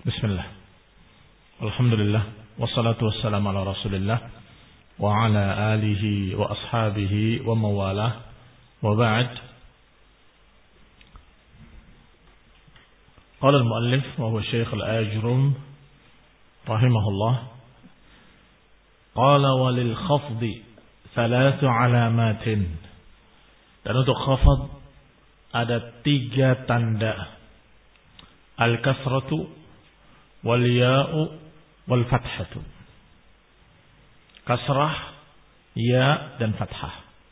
Bismillah. Alhamdulillah. Wassalatu wassalamu ala Rasulillah wa ala alihi wa ashabihi wa mawalah. Wa ba'd. Qala al-muallif wa huwa Syekh al-Ajrum rahimahullah. Qala wa lil khafdi thalathu alamatin. Dan untuk khafd ada 3 tanda. Al-kasratu wal ya'u wal fathatu. Kasrah, ya dan fathah.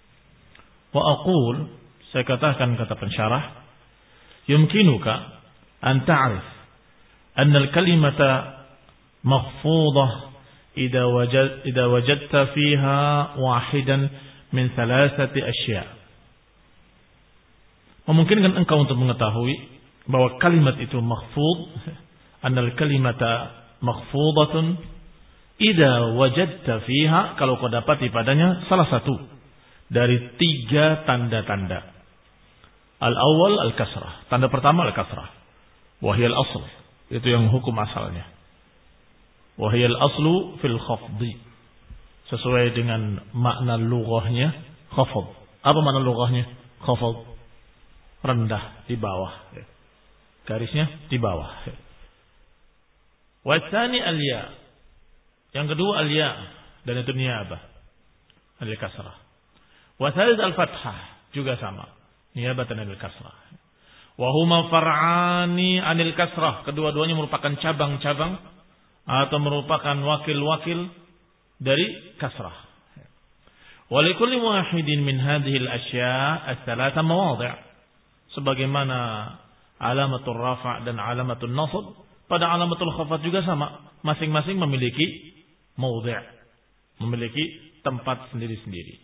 Wa aqul, saya katakan kata pensyarah, yumkinuka an ta'rif anna al-kalimata makhfudah idza wajadta fiha wahidan min thalathati asya'. Memungkinkan engkau untuk mengetahui bahwa kalimat itu makhfud, annal kalimata makhfudatun idza wajadta fiha, kalau kau dapati padanya salah satu dari 3 tanda-tanda. Al-awwal al-kasrah. Tanda pertama al-kasrah. Wa hiya al-asl. Itu yang hukum asalnya. Wa hiya al-aslu fil khafdi. Sesuai dengan makna lughahnya khafd. Apa makna lughahnya? Khafd. Rendah, di bawah. Garisnya di bawah. Wa tsani al-ya. Yang kedua al-ya, dan itu niyabah. Al-kasrah. Wa tsalits al-fathah, juga sama. Niyabatan al-kasrah. Wa huma far'ani 'anil kasrah. Kedua-duanya merupakan cabang-cabang atau merupakan wakil-wakil dari kasrah. Wa likulli wahidin min hadhihi al-asya' ats-tsalatsa mawadhi'. Sebagaimana alamatul rafa' dan alamatul nasb, pada alamatul khafad juga sama. Masing-masing memiliki maudhi', memiliki tempat sendiri-sendiri.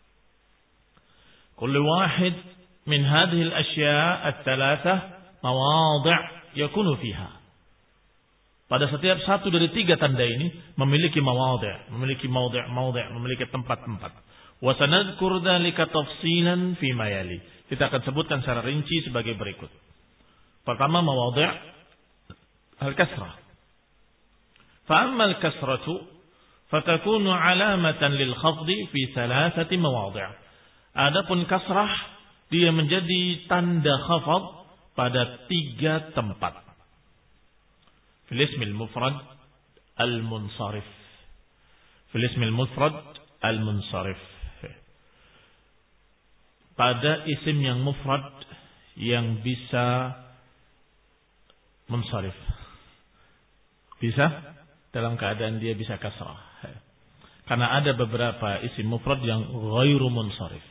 Kullu wahid min hadhihi al-asya' ats-tsalatsa mawadhi' yakunu fiha. Pada setiap satu dari 3 tanda ini memiliki mawadhi', memiliki maudhi', memiliki tempat-tempat. Wa sanadhkur dzalika tafsilan fi ma yali. Kita akan sebutkan secara rinci sebagai berikut. Pertama, mawadhi' al-kasrah. Fa'amma al-kasratu fatakunu alamatan lil khafdi fi 3 mawadhi'. Adapun kasrah, dia menjadi tanda khafd pada 3 tempat. Fil ismil mufrad al-munsharif. Fil ismil mufrad al-munsharif. Pada isim yang mufrad yang bisa munsharif. Bisa dalam keadaan dia bisa kasrah. Karena ada beberapa isim mufrad yang ghairu munsharif.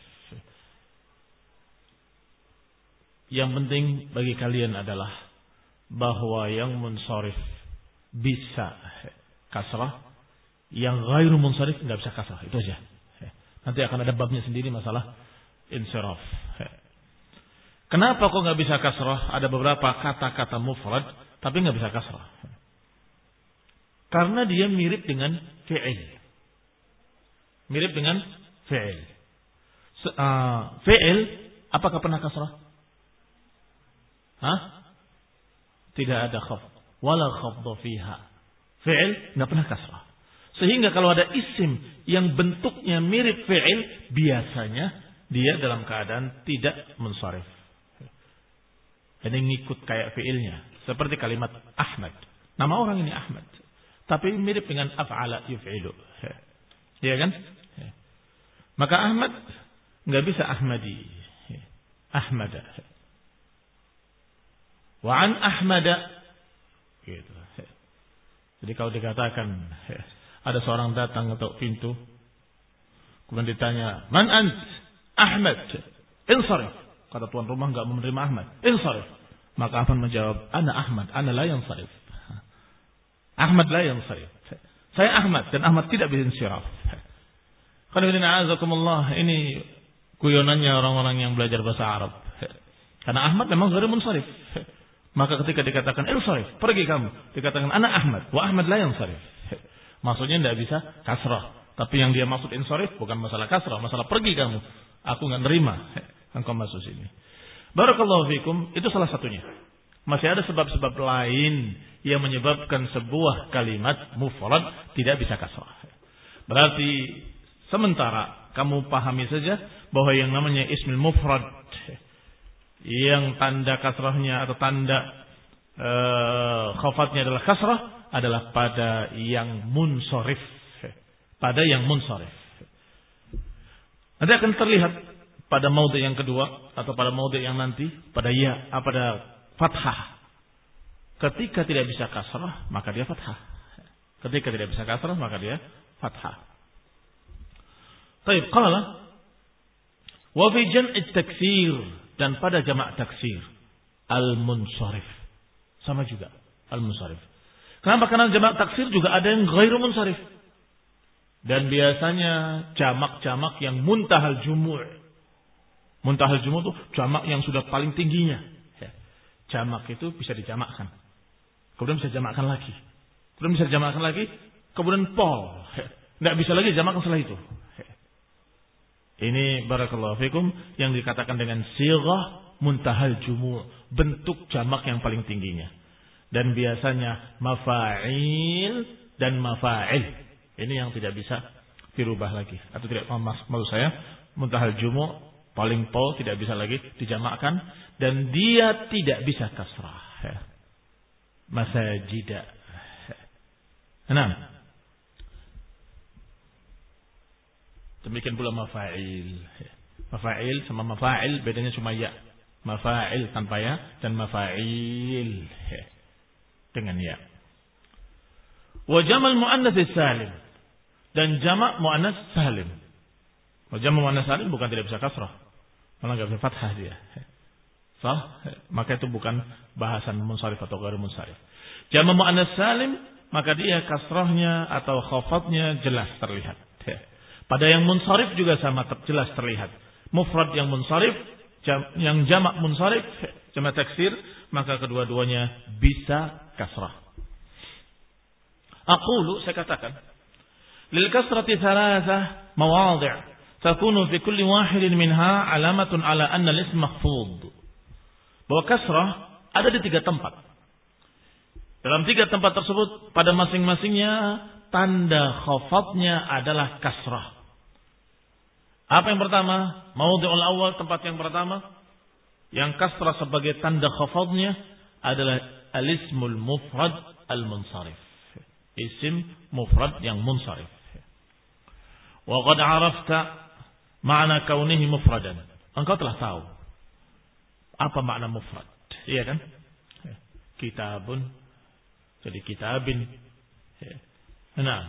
Yang penting bagi kalian adalah bahwa yang munsharif bisa kasrah, yang ghairu munsharif enggak bisa kasrah. Itu aja. Nanti akan ada babnya sendiri masalah insiraf. Kenapa kok enggak bisa kasrah? Ada beberapa kata-kata mufrad tapi enggak bisa kasrah. Karena dia mirip dengan fi'il. Mirip dengan fi'il. Fi'il apakah pernah kasrah? Tidak ada khafd. Wala khafdha fiha. Fi'il enggak pernah kasrah. Sehingga kalau ada isim yang bentuknya mirip fi'il, biasanya dia dalam keadaan tidak munsharif. Ini ngikut kayak fi'ilnya. Seperti kalimat Ahmad. Nama orang ini Ahmad. Tapi mirip dengan af'ala yuf'ilu. Iya kan? Maka Ahmad nggak bisa Ahmadi. Ahmada. Wa an Ahmada. Gitu. Jadi kalau dikatakan ada seorang datang ketok pintu, kemudian ditanya, "Man ant?" "Ahmad." "Insarif." Kata tuan rumah nggak menerima Ahmad. "Insarif." Maka Ahmad menjawab, "Ana Ahmad, ana la yansarif." Ahmad la yansarif. Saya Ahmad dan Ahmad tidak bisa insiraf. Ini guyonannya orang-orang yang belajar bahasa Arab. Karena Ahmad memang ghair munsharif. Maka ketika dikatakan insarif, pergi kamu, dikatakan ana Ahmad, wa Ahmad la yansarif. Maksudnya tidak bisa kasrah. Tapi yang dia maksud insarif bukan masalah kasrah, masalah pergi kamu. Aku enggak nerima engkau masuk sini. Barakallahu fikum, itu salah satunya. Masih ada sebab-sebab lain yang menyebabkan sebuah kalimat mufrad tidak bisa kasrah. Berarti sementara kamu pahami saja bahwa yang namanya ismul mufrad yang tanda kasrahnya atau tanda khafatnya adalah kasrah adalah pada yang munsharif. Pada yang munsharif. Nanti akan terlihat pada maudhi yang kedua atau pada maudhi yang nanti pada pada fathah. Ketika tidak bisa kasrah, maka dia fathah. Ketika tidak bisa kasrah, maka dia fathah. Baik, qala wa fi jam'i taksir, dan pada jamak taksir al-munsharif. Sama juga al-munsharif. Kenapa? Karena jamak taksir juga ada yang ghairu munsharif. Dan biasanya jamak-jamak yang muntahal jumu'. Muntahal jumu' itu jamak yang sudah paling tingginya. Jamak itu bisa dijamakkan. Kemudian bisa dijamakkan lagi. Kemudian bisa dijamakkan lagi. Kemudian pol. Tidak bisa lagi dijamakkan setelah itu. Ini barakallahu fikum yang dikatakan dengan sighah muntahal jumu'. Bentuk jamak yang paling tingginya. Dan biasanya mafa'il dan mafa'il. Ini yang tidak bisa dirubah lagi. Atau tidak, maksud saya, muntahal jumu' paling pol tidak bisa lagi dijamakkan. Dan dia tidak bisa kasrah. Masajida. Enam. Demikian pula mafa'il. Mafa'il sama mafa'il bedanya cuma ya. Mafa'il tanpa ya dan mafa'il dengan ya. Wa jamal muannas salim, dan jamak muannas salim. Wa jamak muannas salim bukan tidak bisa kasrah. Malah enggak bisa fathah dia. Sah? Maka itu bukan bahasan munsharif atau ghair munsharif. Jamak muannas salim, maka dia kasrahnya atau khafatnya jelas terlihat. Pada yang munsharif juga sama jelas terlihat. Mufrad yang munsharif, yang jamak munsharif, jamak taksir, maka kedua-duanya bisa kasrah. Aqulu, saya katakan, lil kasrati thalathah mawadhi' takunu fi kulli wahidin minha alamatun ala anna al-ism mahfudh. Bahwa kasrah ada di 3 tempat. Dalam 3 tempat tersebut, pada masing-masingnya tanda khafatnya adalah kasrah. Apa yang pertama? Maudhi'ul awal, tempat yang pertama yang kasrah sebagai tanda khafatnya adalah al-ismul mufrad al-munsharif. Isim mufrad yang munsharif. Wa qad 'arafta ma'na kaunihi mufradan. Engkau telah tahu apa makna mufrad? Iya kan? Kitabun jadi kitabin. Nah,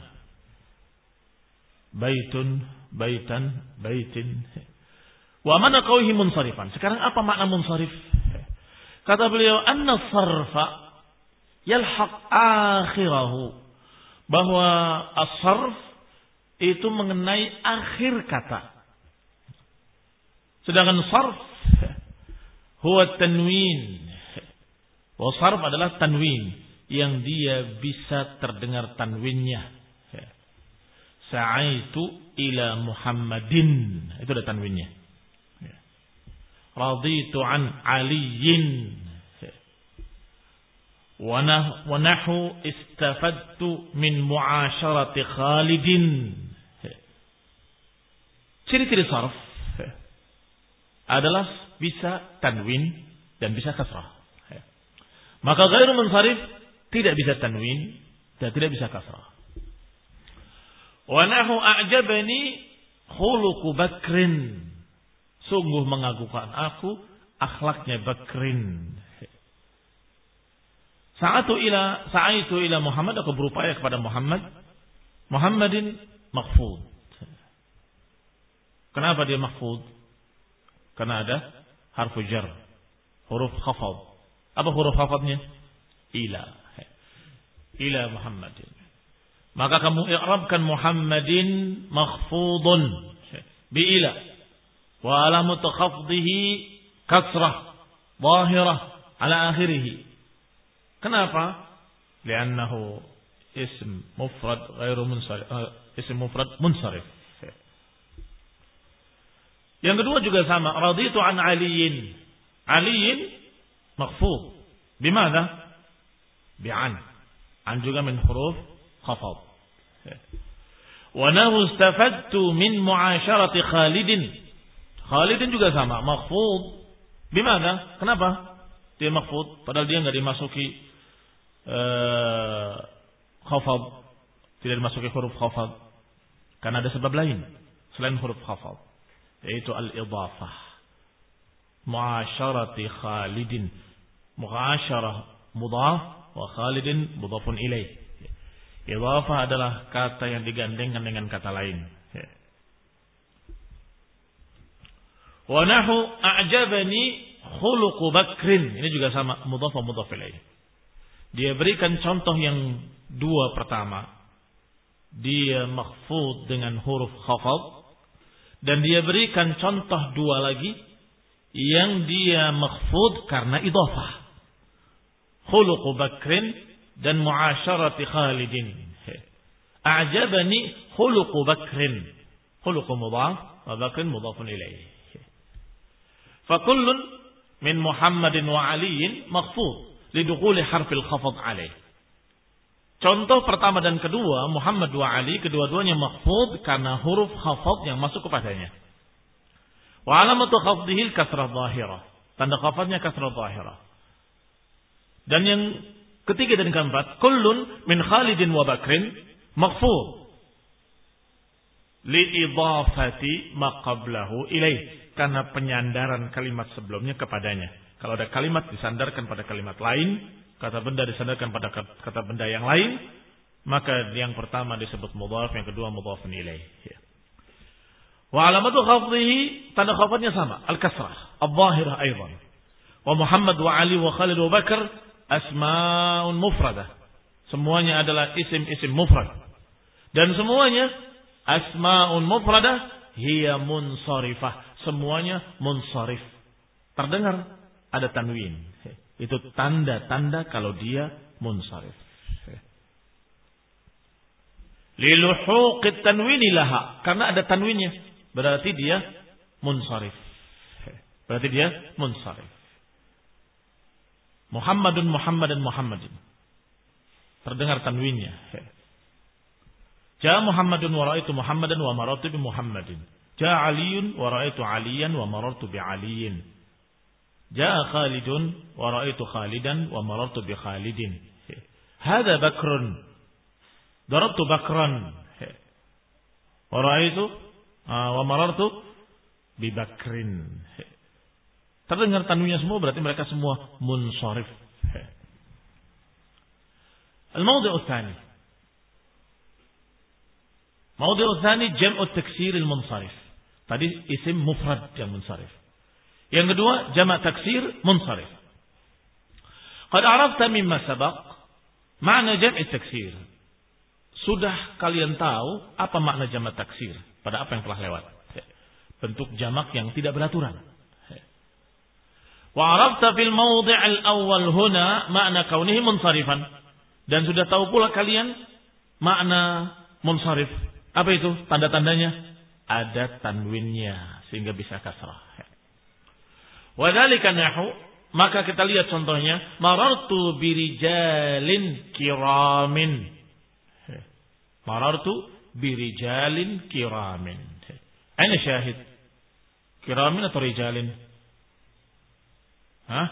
baitun, baitan, baitin. Wa mana qawhi munsharifan? Sekarang apa makna munsharif? Kata beliau, anna sarfa yalhaq akhirahu. Bahwa as-sarf itu mengenai akhir kata. Sedangkan sarf huwa tanwin. Wa sarf adalah tanwin yang dia bisa terdengar tanwinnya. Sa'aitu ila Muhammadin, itu ada tanwinnya. Raditu an Aliyin. Wa nahu istafadtu min mu'asyarati Khalidin. Ciri-ciri sarf adalah bisa tanwin dan bisa kasrah. Maka ghairu munsharif tidak bisa tanwin dan tidak bisa kasrah. Wa nahu a'jabani khuluqu Bakrin. Sungguh mengagumkan aku akhlaknya Bakrin. Sa'aitu ila Muhammad, aku berupaya kepada Muhammad. Muhammadin makhfud. Kenapa dia makhfud? Karena ada harfu jar, huruf khafad. Apa huruf khafadnya? Ila Muhammadin. Maka kamu i'rabkan Muhammadin makhfudun bi ila. Wa alamatu khafdihi kasrah zahirah ala akhirih. Kenapa? Li'annahu ism mufrad ghairu munsharif. Ism mufrad munsharif. Yang kedua juga sama. Raditu an Aliyin. Aliyin makhfud Bimana? Bi'an. An juga min huruf khafad. Wa nahu istafadtu min mu'asyarati Khalidin. Khalidin juga sama, makhfud. Bimana? Kenapa dia makhfud? Padahal dia enggak dimasuki khafad. Tidak dimasuki huruf khafad. Karena ada sebab lain selain huruf khafad, yaitu al-idhafah. Mu'asyarati Khalidin. Mu'asyarah mudhaf wa Khalidin mudhafun ilaih. Idhafah adalah kata yang digandengkan dengan kata lain. Wa nahu a'jabani khuluqu Bakrin. Ini juga sama, mudhaf wa mudhaf ilaih. Dia berikan contoh yang dua pertama. Dia makhfud dengan huruf khafad. Dan dia berikan contoh dua lagi yang dia makhfud karena idhafah. Khuluqu Bakrin dan mu'asyarati Khalidin. A'jabani khuluqu Bakrin. Khuluqu mudhaf wa Bakrin mudhafun ilaih. Fakullun min Muhammadin wa Aliyin makhfud lidukhuli harfil khafad alaih. Contoh pertama dan kedua, Muhammad wa Ali, kedua-duanya makhfud karena huruf khafad yang masuk kepadanya. Wa alamatu khafdihil kasrah zahirah. Tanda khafadnya kasrah zahirah. Dan yang ketiga dan keempat, kullun min Khalidin wa Bakrin makhfud li'idhafati ma qablahu ilaih. Karena penyandaran kalimat sebelumnya kepadanya. Kalau ada kalimat disandarkan pada kalimat lain, kata benda disandarkan pada kata benda yang lain, maka yang pertama disebut mudhaf, yang kedua mudhafun ilaih. Wa alamatu khafdihi, tanda khafadnya sama, al-kasrah, al-zahirah aidan. Wa Muhammad wa Ali wa Khalid wa Bakar asma'un mufradah. Semuanya adalah isim-isim mufrad. Dan semuanya asma'un mufradah hiya munsharifah. Semuanya munsharif. Terdengar ada tanwin. Itu tanda-tanda kalau dia munsharif. Liluhuqit tanwini laha. Karena ada tanwinnya. Berarti dia munsharif. Berarti dia munsharif. Muhammadun, Muhammadan, Muhammadin. Terdengar tanwinnya. Ja Muhammadun wa ra'aitu Muhammadan wa marartu bi Muhammadin. Ja Aliyun wa ra'aitu Aliyan wa marartu bi Aliyin. Ja Khalidun wa ra'aitu Khalidan wa marartu bi Khalidin. Hada Bakrun. Darabtu Bakran. Wa ra'aitu wa marartu bi Bakrin. Terdengar tanwinnya semua, berarti mereka semua munsharif. Al-mawdi' ats-tsani. Mawdi' ats-tsani jam'u at-taksir al-munsharif. Tadi isim mufrad yang munsharif. Yang kedua jama' taksir munsharif. Qad arafta mimma sabaq makna jam'i taksir. Sudah kalian tahu apa makna jama' taksir pada apa yang telah lewat. Bentuk jamak yang tidak beraturan. Wa arafta fil mawdi' al-awwal huna makna kaunihi munsharifan. Dan sudah tahu pula kalian makna munsharif. Apa itu tanda-tandanya? Ada tanwinnya sehingga bisa kasrah. Wa dzalika nahu, maka kita lihat contohnya, marartu birijalin kiramin. Marartu birijalin kiramin. Aina syahid? Kiramin atau rijalin? Hah?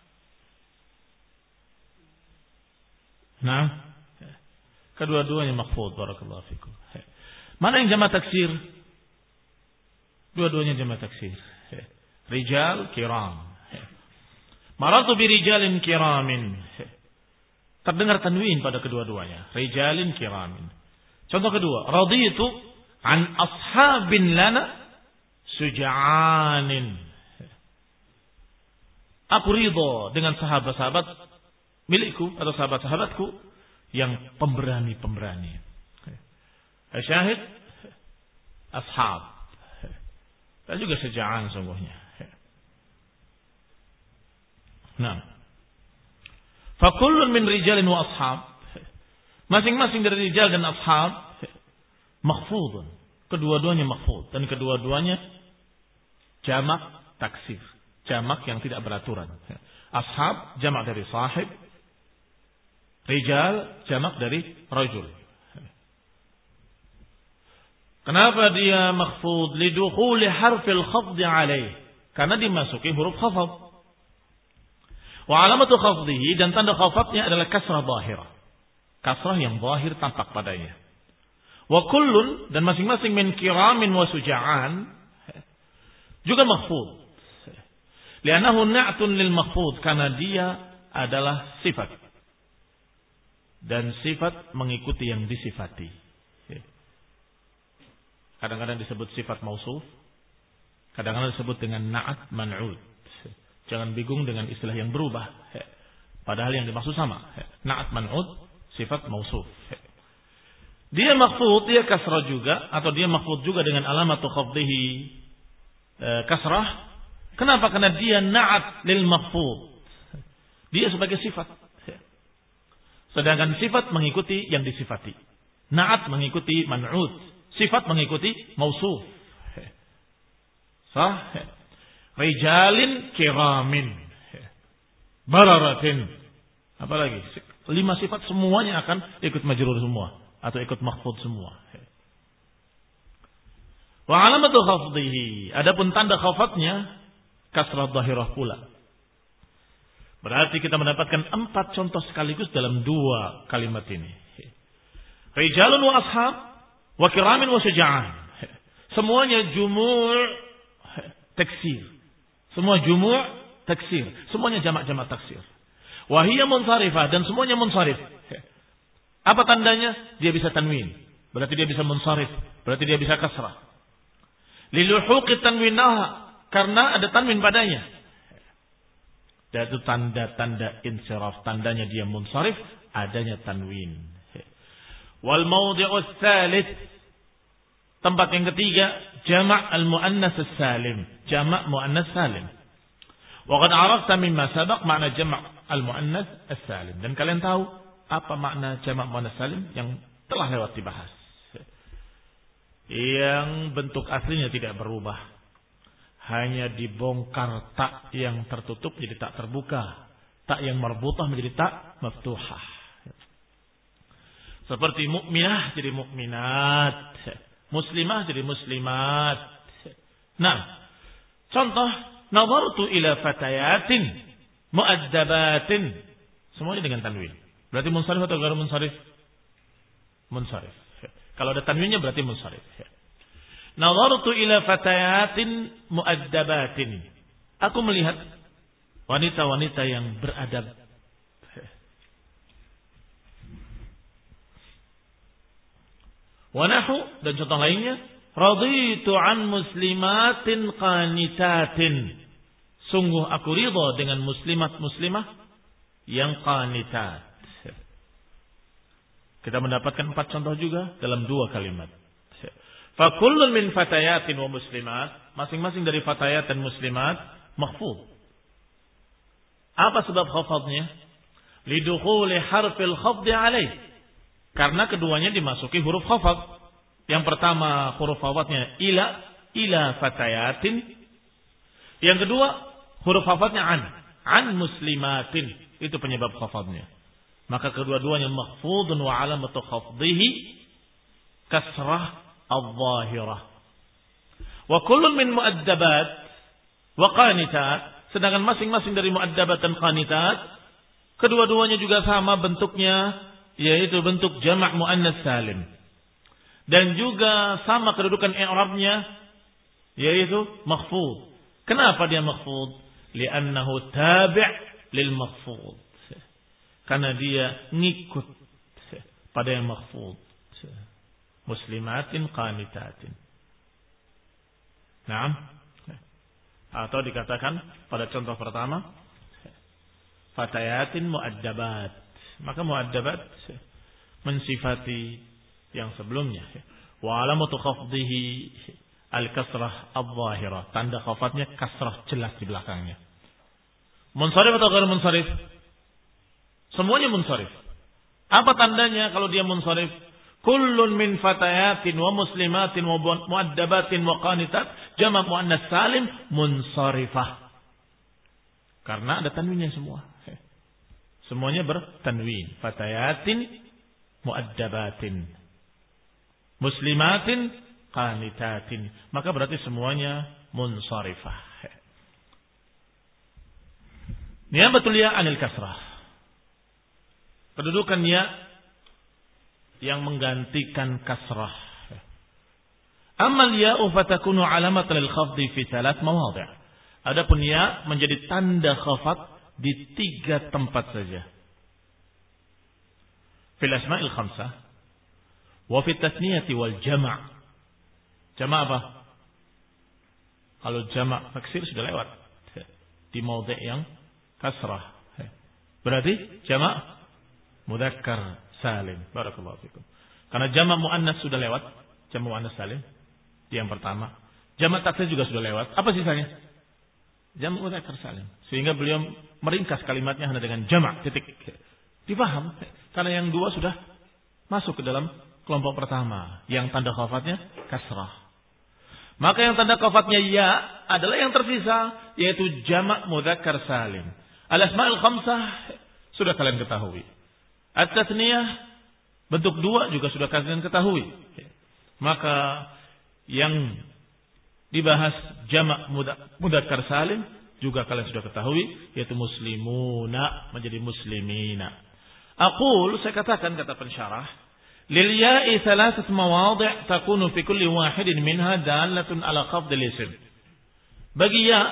Nah, kedua-duanya makhfud. Barakallahu fikum. Mana yang jama' taksir? Dua-duanya jama' taksir. Rijal kiram. Maratu bi rijalin kiramin. Terdengar tanwin pada kedua-duanya. Rijalin kiramin. Contoh kedua, raditu an ashabin lana suja'anin. Aku ridho dengan sahabat-sahabat milikku atau sahabat-sahabatku yang pemberani-pemberani. Syahid ashab. Dan juga seja'an sungguhnya. Nah. Fakullun min rijalin wa ashab. Masing-masing dari rijal dan ashab makhfudun. Kedua-duanya makhfud. Dan kedua-duanya jamak taksir. Jamak yang tidak beraturan. Ashab jamak dari sahib. Rijal jamak dari rajul. Kenapa dia makhfud? Lidukhuli harfil khafdi alaih. Karena dimasuki huruf khafad. Wa alamatu khafdihi, dan tanda khafadnya adalah kasrah zahirah. Kasrah yang zahir tampak padanya. Wa kullun, dan masing-masing min kiramin wa suja'an juga makhfud. Li'annahu na'tun lil makhfud, karena dia adalah sifat. Dan sifat mengikuti yang disifati. Kadang-kadang disebut sifat mausuf, kadang-kadang disebut dengan na'at man'ud. Jangan bingung dengan istilah yang berubah. Padahal yang dimaksud sama. Na'at man'ud, sifat mausuf. Dia makhfud, dia kasrah juga, atau dia makhfud juga dengan alamatu khafdihi kasrah. Kenapa? Karena dia na'at lil makhfud. Dia sebagai sifat. Sedangkan sifat mengikuti yang disifati. Na'at mengikuti man'ud. Sifat mengikuti mausuf. Sah? Rijalin kiramin. Bararatin. Apalagi? 5 sifat semuanya akan ikut majrur semua. Atau ikut makhfud semua. Wa alamatu khafdihi. Adapun tanda khafadnya, kasrah zahirah pula. Berarti kita mendapatkan 4 contoh sekaligus dalam 2 kalimat ini. Rijalun wa ashab. Wa kiramin wa syuja'an. Semuanya jumu' taksir. Semua jumu' taksir. Semuanya jamak-jamak taksir. Wa hiya munsharifah, dan semuanya munsharif. Apa tandanya? Dia bisa tanwin. Berarti dia bisa munsharif. Berarti dia bisa kasrah. Liluhuqi tanwinaha, karena ada tanwin padanya. Dan itu tanda-tanda insiraf. Tandanya dia munsharif, adanya tanwin. Wal mawdi'us tsalits, tempat yang ketiga, jamak al-muannas as-salim, jamak muannas salim. Wa qad 'arafta mimma sabaq makna jamak al-muannas as-salim, dan kalian tahu apa makna jamak muannas salim yang telah lewat dibahas. Yang bentuk aslinya tidak berubah, hanya dibongkar tak yang tertutup jadi tak terbuka, tak yang marbutah menjadi tak maftuhah. Seperti mukminah jadi mukminat, muslimah jadi muslimat. Nah, contoh, nazartu ila fatayatin muaddabatin. Semuanya dengan tanwin. Berarti munsharif atau ghair munsharif? Munsharif. Kalau ada tanwinnya berarti munsharif. Nazartu ila fatayatin muaddabatin. Aku melihat wanita-wanita yang beradab. Wanahu, dan contoh lainnya, raditu an muslimatin qanitatin. Sungguh aku ridha dengan muslimat-muslimah yang qanitat. Kita mendapatkan 4 contoh juga dalam 2 kalimat. Fa kullun min fatayatin wa muslimat, masing-masing dari fatayat dan muslimat makhfud. Apa sebab khafadnya? Lidukhuli harfil khafdi alaih. Karena keduanya dimasuki huruf khafad. Yang pertama huruf khafadnya ila fatayatin. Yang kedua huruf khafadnya an muslimatin. Itu penyebab khafadnya. Maka kedua-duanya makhfudun wa alamatu khafdihi kasrah al-zahirah. Wa kullun min muaddabat wa qanitat. Sedangkan masing-masing dari muaddabat dan qanitat, kedua-duanya juga sama bentuknya, yaitu bentuk jamak muannas salim, dan juga sama kedudukan i'rabnya, yaitu makhfud. Kenapa dia makhfud? Li'annahu tabi' lil makhfud, karena dia ngikut pada yang makhfud. Muslimatin qanitatin. Naam. Atau dikatakan pada contoh pertama, fatayatin muaddabat. Maka muaddabat mensifati yang sebelumnya. Wa alamatu khafdihi al-kasrah al-zahirah. Tanda khafadnya kasrah jelas di belakangnya. Munsharif atau ghair munsharif? Semuanya munsharif. Apa tandanya kalau dia munsharif? Kullun min fatayatin wa muslimatin wa muaddabatin wa qanitat jamak muannas salim munsharifah. Karena ada tanwinnya semua. Semuanya bertanwin. Fatayatin muaddabatin. Muslimatin qanitatin. Maka berarti semuanya munsharifah. Niyabatul ya anil kasrah. Kedudukan ya yang menggantikan kasrah. Amal ya'u fatakunu alamat lil khafdi fi 3 mawadhi'. Adapun ya menjadi tanda khafat di 3 tempat saja. Fil asma'il khamsah wa fi tasniyati wal jama'. Jama' apa? Kalau jama' taksir sudah lewat di maudhi' yang kasrah. Berarti jama' mudzakkar salim. Barakallahu fikum. Karena jama' muannas sudah lewat, jama' muannas salim di yang pertama. Jama' taksir juga sudah lewat. Apa sisanya? Jama' mudzakkar salim. Sehingga beliau meringkas kalimatnya hanya dengan jama' titik. Dipaham? Karena yang 2 sudah masuk ke dalam kelompok pertama yang tanda khafatnya kasrah. Maka yang tanda khafatnya ya adalah yang tersisa, yaitu jama' mudzakkar salim. Al-asma'ul khamsah sudah kalian ketahui. At-tatniyah bentuk 2 juga sudah kalian ketahui. Maka yang dibahas jama' mudzakkar salim juga kalian sudah ketahui, yaitu muslimuna menjadi muslimina. Saya katakan, kata pensyarah, lil ya'i 3 mawadhi' takunu fi kulli wahidin minha dalatun ala khafdil ism. Bagi ya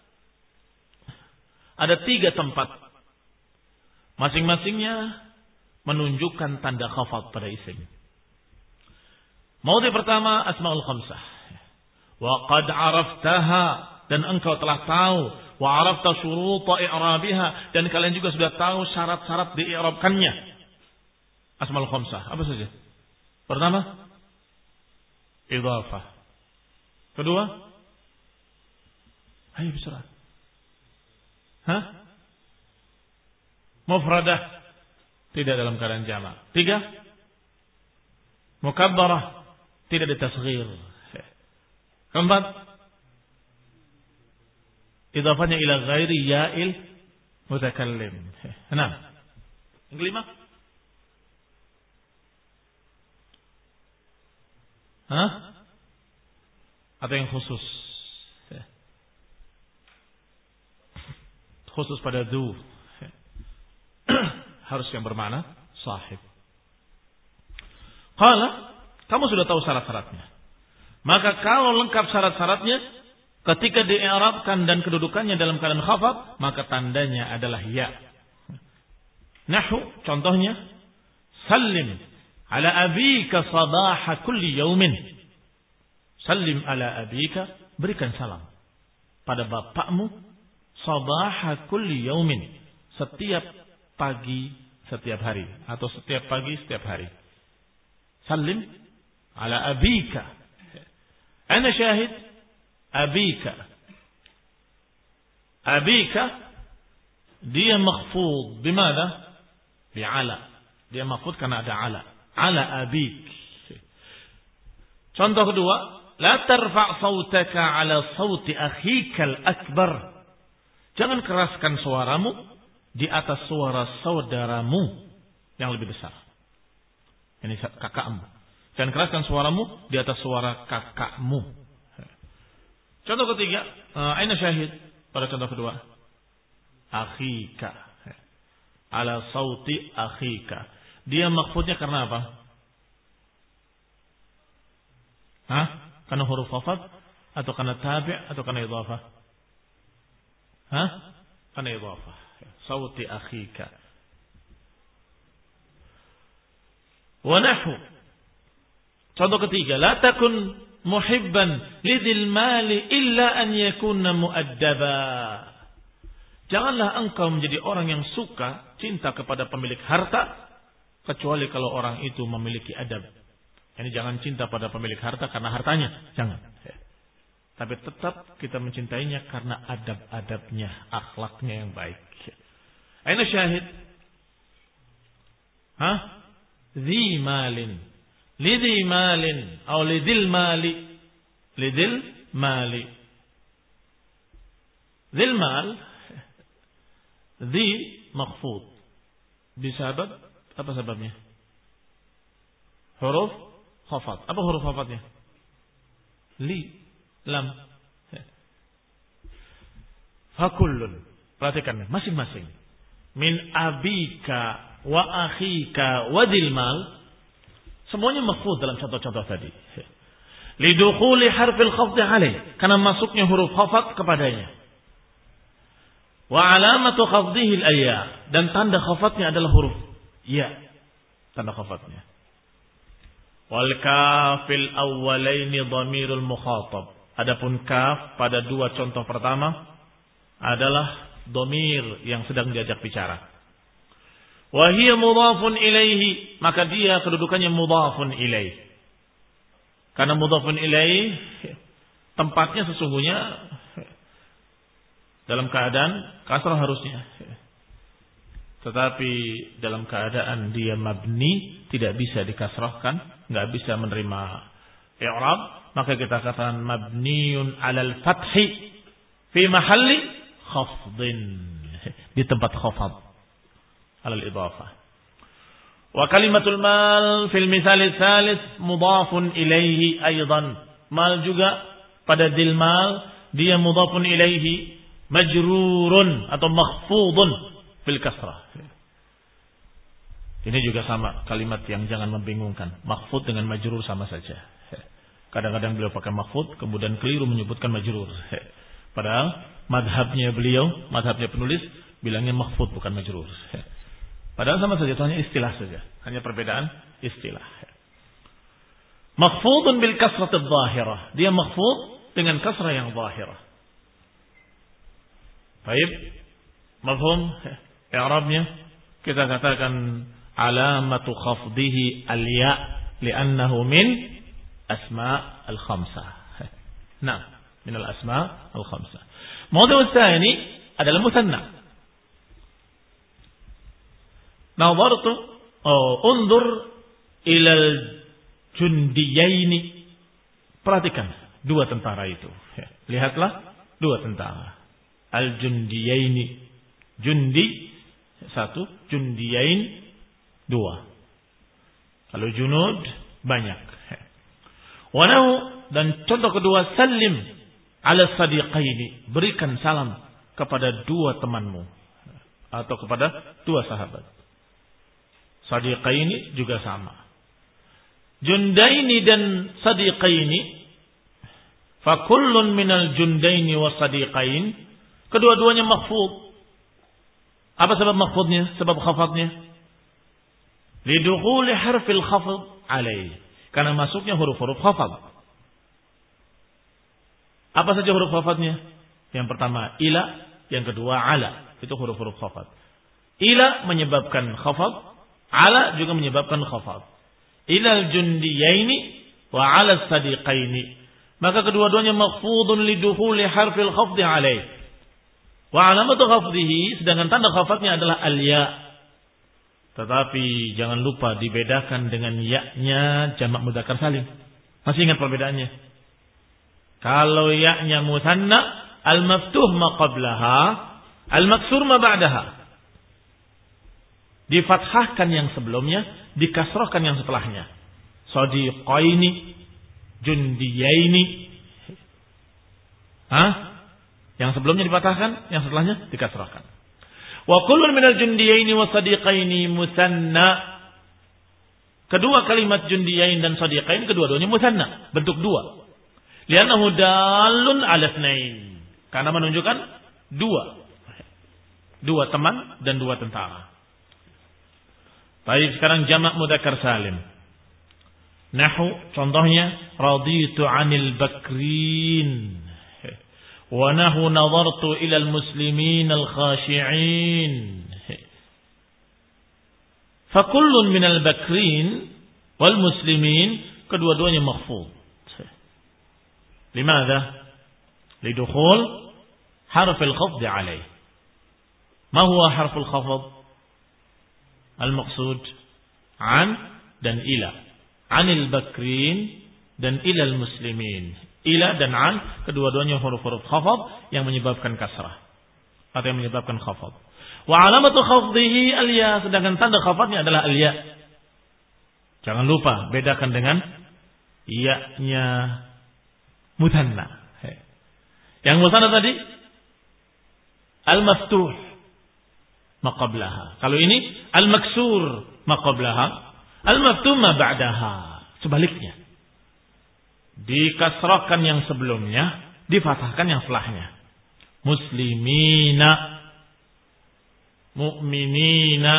ada 3 tempat. Masing-masingnya menunjukkan tanda khafat pada isim. Maudhi' pertama asmaul khamsah. Wa qad 'araftaha, dan engkau telah tahu. Wa 'arafta syuruta i'rabiha, dan kalian juga sudah tahu syarat-syarat di'irabkannya. Asmaul khamsah apa saja? Pertama, idhafah. Kedua, ayo bicara. Mufradah, tidak dalam keadaan jama'. 3, mukabbarah, tidak ditasghir. 4, idhafahnya ila ghairi ya'il mutakallim. 6. Yang kelima, atau yang khusus. Khusus pada du. Harus yang bermakna sahib. Qala, kamu sudah tahu syarat-syaratnya. Maka kalau lengkap syarat-syaratnya, ketika di'irabkan dan kedudukannya dalam keadaan khafat, maka tandanya adalah ya. Nahu, contohnya, sallim ala abika sabaha kulli yaumin. Sallim ala abika, berikan salam pada bapakmu sabaha kulli yaumin, setiap pagi setiap hari, atau setiap pagi setiap hari. Sallim ala abika. Ana syahid abika. Abika dia makhfud bimana? Bi'ala. Dia makhfud karena ada ala. Ala abik. Contoh kedua, la tarfa' sautaka ala sauti akhikal akbar. Jangan keraskan suaramu di atas suara saudaramu yang lebih besar. Ini kakakmu. Jangan keraskan suaramu di atas suara kakakmu. Contoh ketiga, aina syahid pada contoh kedua. Akhika. Ala sauti akhika. Dia maksudnya karena apa? Karena huruf khafat atau karena tabi' atau karena idhafah? Karena idhafah. Sauti akhika. Wa nahu. Contoh ketiga, la takun muhibban lidhil mali illa an yakuna muaddaba. Janganlah engkau menjadi orang yang suka, cinta kepada pemilik harta, kecuali kalau orang itu memiliki adab. Ini jangan cinta pada pemilik harta karena hartanya, jangan. Tapi tetap kita mencintainya karena adab-adabnya, akhlaknya yang baik. Aina syahid? Dhi malin. Lidhi malin. Atau lidil mali. Lidil mali. Dhil mal. Dhi makhfud. Bisabab apa sebabnya? Huruf khafat. Apa huruf khafatnya? Li, lam. Fakullun. Perhatikan masing-masing. Min abika wa akhika wa dilmal. Semuanya makhfud dalam contoh-contoh tadi. Lidukhuli harfil khafdi alaih. Karena masuknya huruf khafat kepadanya. Wa alamatu khafdihi al-ya. Dan tanda khafatnya adalah huruf ya. Tanda khafatnya. Wal kafil awwalaini dhamirul mukhatab. Adapun kaf pada dua contoh pertama adalah dhamir yang sedang diajak bicara. Wa hiya mudhafun ilaihi, maka dia kedudukannya mudhafun ilaih. Karena mudhafun ilaih tempatnya sesungguhnya dalam keadaan kasrah harusnya. Tetapi dalam keadaan dia mabni tidak bisa dikasrahkan, enggak bisa menerima i'rab, maka kita katakan mabniun 'alal fathi fi mahalli khafdin, di tempat khafad 'alal idhafah. Wa kalimatul mal fil misal tsalits mudhafun ilaihi aidan. Mal juga pada dil mal dia mudhafun ilaihi majrurun atau makhfudun fil kasrah. Ini juga sama kalimat yang jangan membingungkan. Makhfud dengan majrur sama saja. Kadang-kadang beliau pakai makhfud kemudian keliru menyebutkan majrur. Padahal madhabnya beliau, madhabnya penulis bilangnya makhfud bukan majrur. Padahal sama saja, itu hanya istilah saja, hanya perbedaan istilah. Makhfudun bil kasrati dhahirah, dia makhfud dengan kasrah yang dhahirah. Baik, mafhum i'rabnya kita katakan alamatu khafdihi al-ya li'annahu min asma' al-khamsah. Nah, min al-asma' al-khamsah. Mawdu' tsani adalah musanna. Nadartu undur ila al-jundiyaini. Perhatikan dua tentara itu. Lihatlah dua tentara. Al-jundiyaini. Jundi satu, jundiyain dua. Kalau junud banyak. Wanahu dan contoh kedua sallim ala sadiqaini, berikan salam kepada dua temanmu atau kepada dua sahabat. Sadiqaini juga sama. Jundaini dan sadiqaini, fa kullun minal jundaini wa sadiqain, kedua-duanya makhfud. Apa sebab makhfudnya? Sebab khafadnya? Lidukhuli harfil khafd alaih, karena masuknya huruf-huruf khafad. Apa saja huruf khafadnya? Yang pertama ila, yang kedua ala. Itu huruf-huruf khafad. Ila menyebabkan khafad, ala juga menyebabkan khafad. Ilal jundiyaini wa ala sadiqaini. Maka kedua-duanya makhfudun lidukhuli harfil khafdi alaih. Wa alamatu khafdihi, sedangkan tanda khafadnya adalah al-ya. Tetapi jangan lupa dibedakan dengan ya-nya jamak mudzakkar salim. Masih ingat perbedaannya? Kalau ya-nya musanna, al-maftuh ma qablaha, al-maksur ma ba'daha. Difathahkan yang sebelumnya, dikasrahkan yang setelahnya. Sadiqaini, jundiyaini. Yang sebelumnya dipatahkan, yang setelahnya dikasrahkan. Wa kullun minal jundiyaini wa sadiqaini musanna. Kedua kalimat jundiyain dan sadiqain kedua-duanya musanna, bentuk dua. Li'annahu dalun 'ala itsnain. Karena menunjukkan dua. Dua teman dan dua tentara. Baik, sekarang jamak mudzakkar salim. Nahu contohnya raditu 'anil bakrin. Wa nahu nadartu ilal muslimin al-khashi'in. Fakullun minal bakrin wal muslimin, kedua-duanya makhfud. Limadha? Lidukhul harfil khafd alaih. Ma huwa harful khafd? Al-maqsud an dan ila. Anil bakrin dan ilal muslimin. Ila dan an kedua-duanya huruf-huruf khafad yang menyebabkan kasrah atau yang menyebabkan khafad. Wa alamatu khafdihi al-ya, sedangkan tanda khafadnya adalah al-ya. Jangan lupa bedakan dengan ya-nya muthanna. Yang muthanna tadi al-maftuh ma qablaha. Kalau ini al-maksur ma qablaha, al-maftuh ma ba'daha. Sebaliknya. Dikasrahkan yang sebelumnya, difathahkan yang setelahnya. Muslimina, mu'minina,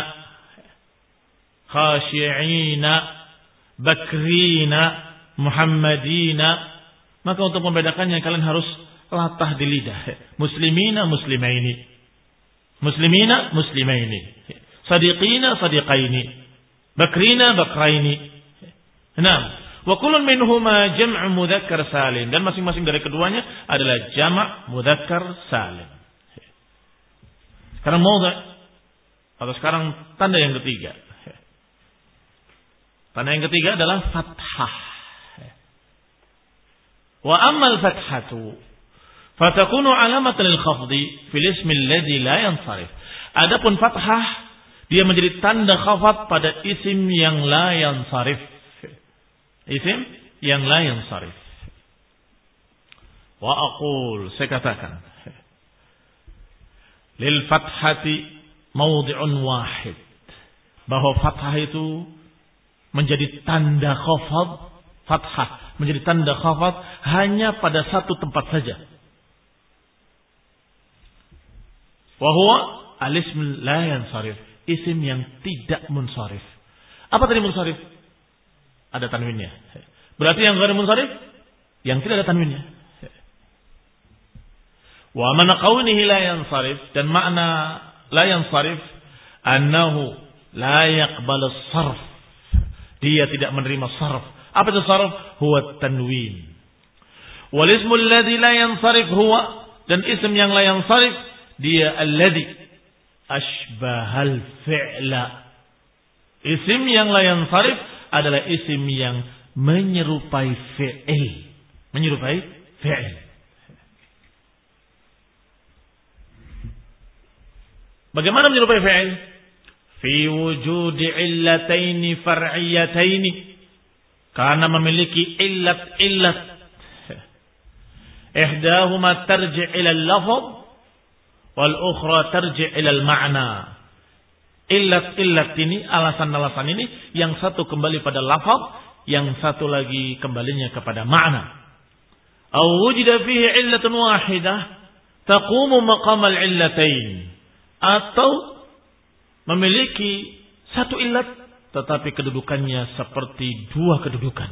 khashi'ina, bakrina, muhammadina. Maka untuk membedakannya kalian harus latah di lidah. Muslimina, muslimaini. Muslimina, muslimaini. Sadiqina, sadiqaini. Bakrina, bakraini. Nah, wa kullun minhuma jam'u mudzakkar salim, dan masing-masing dari keduanya adalah jama' mudzakkar salim. Sekarang mawdhu' atau sekarang tanda yang ketiga. Tanda yang ketiga adalah fathah. Wa ammal fathatu fatakunu alamatan lil khafdi fil ismi alladhi la yansarif. Adapun fathah dia menjadi tanda khafad pada isim yang la yansarif. Isim yang la yansarif. Wa aqul, saya katakan, lil fathati mawdi'un wahid, bahwa fathah itu menjadi tanda khafad, fathah menjadi tanda khafad hanya pada satu tempat saja. Wa huwa al-ism la yansarif, isim yang tidak munsharif. Apa tadi munsharif? Ada tanwinnya. Berarti yang ghair munsharif yang tidak ada tanwinnya. Wa mana qawnihi la yansarif, dan makna la yansarif annahu la yaqbalu sarf, dia tidak menerima sarf. Apa itu sarf? Huwa tanwin. Wal ismu alladhi la yansarif huwa, dan ism yang la yansarif dia alladhi ashbahal fi'la. Isim yang la yansarif adalah isim yang menyerupai fi'il. Menyerupai fi'il. Bagaimana menyerupai fi'il? Fi wujudi illataini far'iyataini, karena memiliki illat-illat. Ihdahuma tarji' ila al-lafz wal ukhra tarji' ila al-ma'na. Illat-illat ini, alasan-alasan ini, yang satu kembali pada lafaz, yang satu lagi kembalinya kepada makna. Aw wujida fihi illatun wahidah taqumu maqam al-illatain, atau memiliki satu illat tetapi kedudukannya seperti dua kedudukan.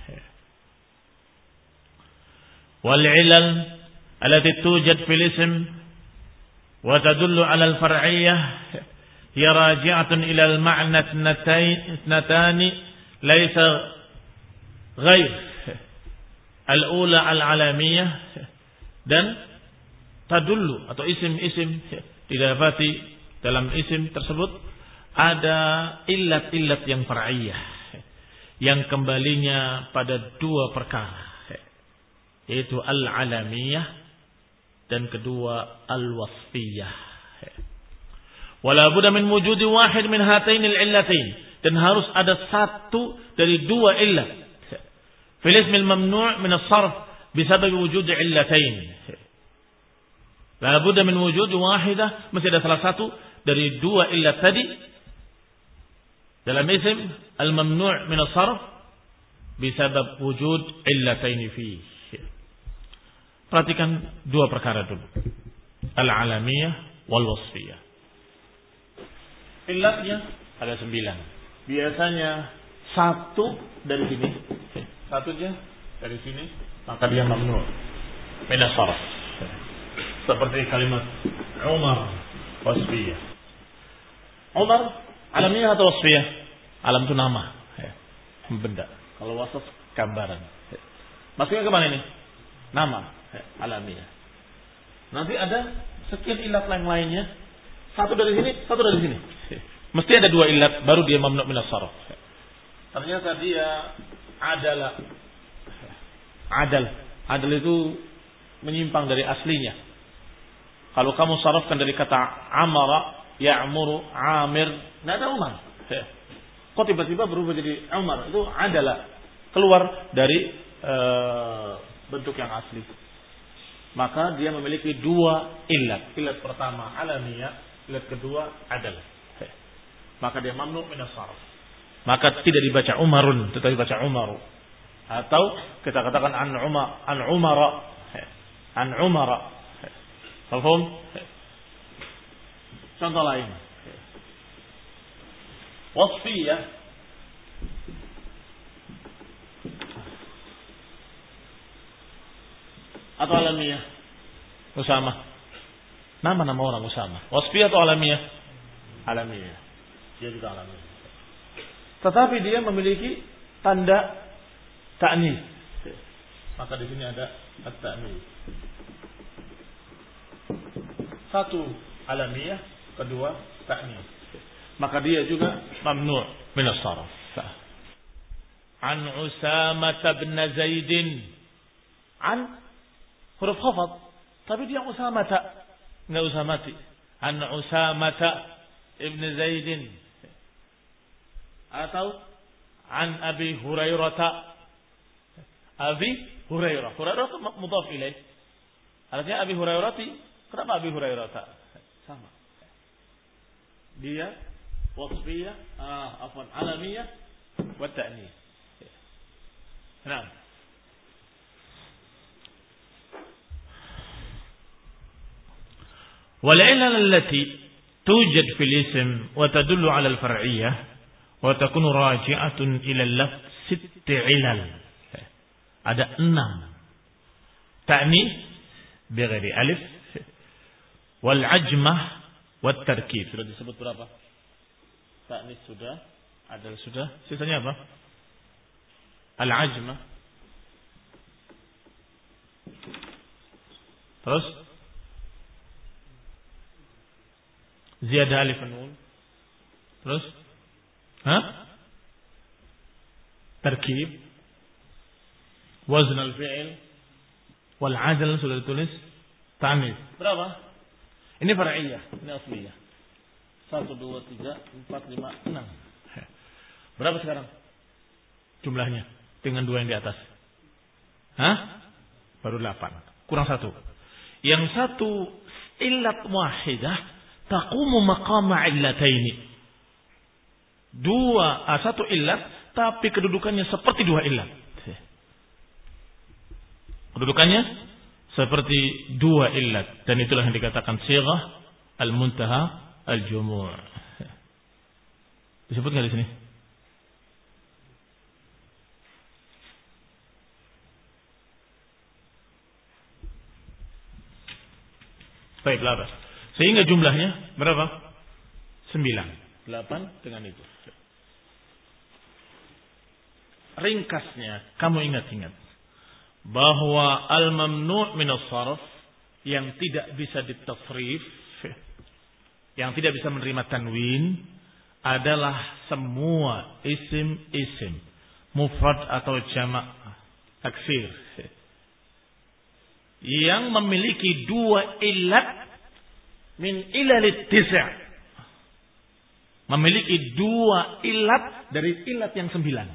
Wal ilal allati tujad fil ism wa tadullu ala al-far'iyyah hiya raji'atun ila al-ma'na ithnatani laysa ghair al-ula al-alamiyah, dan tadullu atau isim-isim didapati dalam isim tersebut ada illat-illat yang far'iyah yang kembalinya pada dua perkara, yaitu al-alamiyah dan kedua al-wasfiyah. Wala budda min wujudi wahid min hatain al-illatain, dan harus ada satu dari dua illat. Fil ism al-mamnu' min as-sarf bisabab wujud illatain. La budda min wujud wahidah, mesti ada salah satu dari dua illat tadi dalam isim al-mamnu' min as-sarf bisabab wujud illatain fi. Perhatikan dua perkara dulu. Al-alamiyah wal wasfiyah. Illatnya ada 9. Biasanya satu dari sini, satunya dari sini, maka dia mamnu' min as-sarf. Seperti kalimat Umar wasfiyah. Umar alamiah atau wasfiyah? Alam itu nama, benda. Kalau wasf gambaran. Masuknya ke mana ini? Nama, alamiah. Nanti ada sekian illat lainnya. Satu dari sini, satu dari sini. Mesti ada dua illat baru dia mamnu' min as-sarf. Ternyata dia adalah adal itu menyimpang dari aslinya. Kalau kamu sarafkan dari kata amara Ya'muru, Amir, tidak ada Umar. Kok tiba-tiba berubah jadi Umar? Itu adalah keluar dari bentuk yang asli. Maka dia memiliki dua ilat. Ilat pertama alamiah, ilat kedua adalah. Maka dia mamnu min as-sarf. Maka tidak dibaca Umarun, tetapi dibaca Umaru. Atau kita katakan an Umara. Paham? Contoh lain. Wasfiyah. Atau alamiah. Usama. Nama-nama orang Usama. Wasfiyah atau alamiah? Alamiah. Dia juga alamiah. Tetapi dia memiliki tanda ta'nis. Maka di sini ada at-ta'nis. Satu alamiah, kedua ta'nis. Maka dia juga mamnu' min as-sarf. An Usamah bin Zaid. An huruf khafad, tapi dia Usamah enggak Usamati. An Usamah ibn Zaid. Atau an Abi Hurairah. Abi Hurairah. Hurairah itu mudhaf ilaih. Artinya Abi Hurairah. Kenapa Abi Hurairah? Sama. Dia wasfiyah, alamiyah wa ta'nis. Nah. والعلل التي توجد في الاسم وتدل على الفرعية وتكون راجعة إلى اللفظ 6 علل. Ada 6. Ta'nis bighairi alif wal ajmah wat tarkib. Sudah disebut berapa? Ta'nis sudah, adal sudah. Sisanya apa? Al ajmah. Terus ziyadah alif nun. Terus tarkib, wazn al-fi'il, wal adl sudah ditulis. Ta'nis berapa? Ini far'iyah, ini asliyah. 1, 2, 3, 4, 5, 6. Berapa sekarang jumlahnya dengan 2 yang di atas? Baru 8. Kurang 1. Yang satu illat wahidah taqumu maqama illataini. 1 illat tapi kedudukannya seperti 2 illat. Kedudukannya seperti 2 illat, dan itulah yang dikatakan sighah al-muntaha al-jumu'. Disebut enggak di sini? Baik, 8. Sehingga jumlahnya berapa? 9. 8 dengan itu. Ringkasnya, kamu ingat-ingat bahwa al-mamnu' min as-sarf yang tidak bisa ditasrif, yang tidak bisa menerima tanwin adalah semua isim-isim mufrad atau jamak taksir yang memiliki 2 illat min ilalit tis', memiliki 2 illat dari illat yang 9.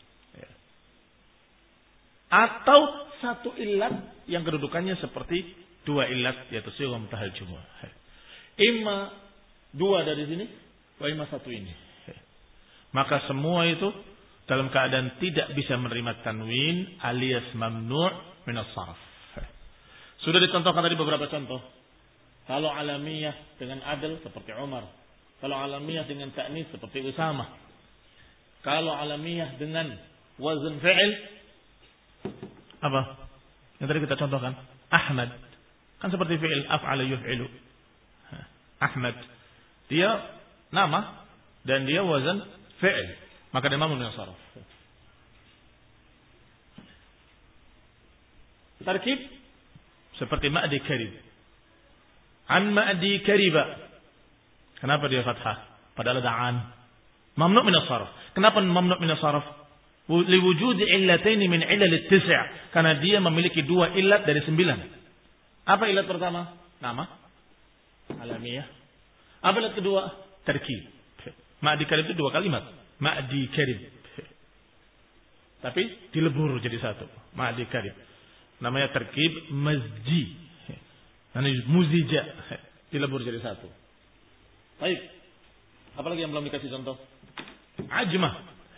Atau 1 illat yang kedudukannya seperti 2 illat, yaitu sighah muntahal jumu'. Imma 2 dari sini, wa imma 1 ini. Maka semua itu dalam keadaan tidak bisa menerima tanwin alias mamnu' min as-sarf. Sudah dicontohkan tadi beberapa contoh. Kalau alamiyah dengan adl seperti Umar. Kalau alamiyah dengan ta'nis seperti Usamah. Kalau alamiyah dengan wazn fi'il, apa? Yang tadi kita contohkan, Ahmad. Kan seperti fi'il af'ala yuf'ilu. Ahmad. Dia nama dan dia wazan fi'il. Maka dia mamnu min as-sarf. Tarkib seperti ma'di karib. An ma'di kariba. Kenapa dia fathah? Padahal ada an. Mamnu min as-sarf. Kenapa mamnu min as-sarf? Liwujud illatain min ilal tis', karena dia memiliki 2 illat dari 9. Apa illat pertama? Nama alamiah. Apalah kedua? Terkib. Ma'di karib itu dua kalimat. Ma'di karib. Tapi dilebur jadi satu. Ma'di karib. Namanya terkib mazji. Namanya muzija. Dilebur jadi satu. Baik. Apalagi yang belum dikasih contoh? Ajmah.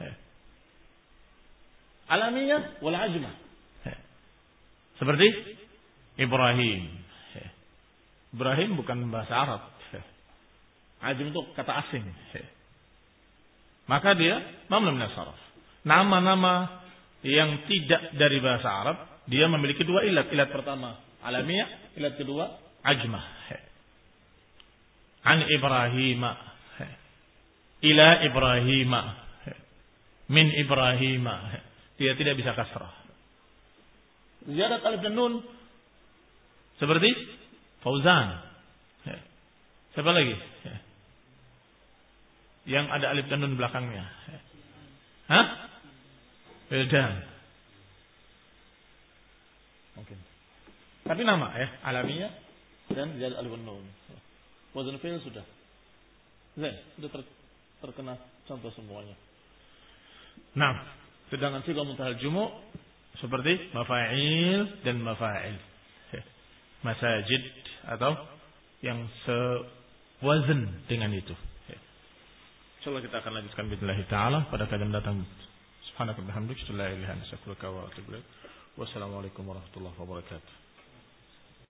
Alamiah wal ajmah. Seperti Ibrahim. Ibrahim bukan bahasa Arab. Ajam itu kata asing. Maka dia mamnu min as-sarf. Nama-nama yang tidak dari bahasa Arab, dia memiliki dua ilat. Ilat pertama alamiah, ilat kedua ajmah. An Ibrahim, ila Ibrahim, min Ibrahim. Dia tidak bisa kasrah. Ziyadat alif dan nun seperti Fauzan. Siapa lagi? Yang ada alif dan nun di belakangnya. Hah? Wildan. Mungkin. Tapi nama ya, alamiah dan ziyadat alif dan nun. Wazn fi'il sudah. Sudah terkena contoh semuanya. Nah, sedangkan sigah muntahal jumu' seperti mafa'il dan mafa'il. Masajid atau yang sewazn dengan itu. Insyaallah kita akan lanjutkan billahi taala pada kajian datang. Subhanakallahumma wa bihamdika, la ilaha illa anta, astaghfiruka wa atubu ilaik. Wassalamualaikum warahmatullahi wabarakatuh.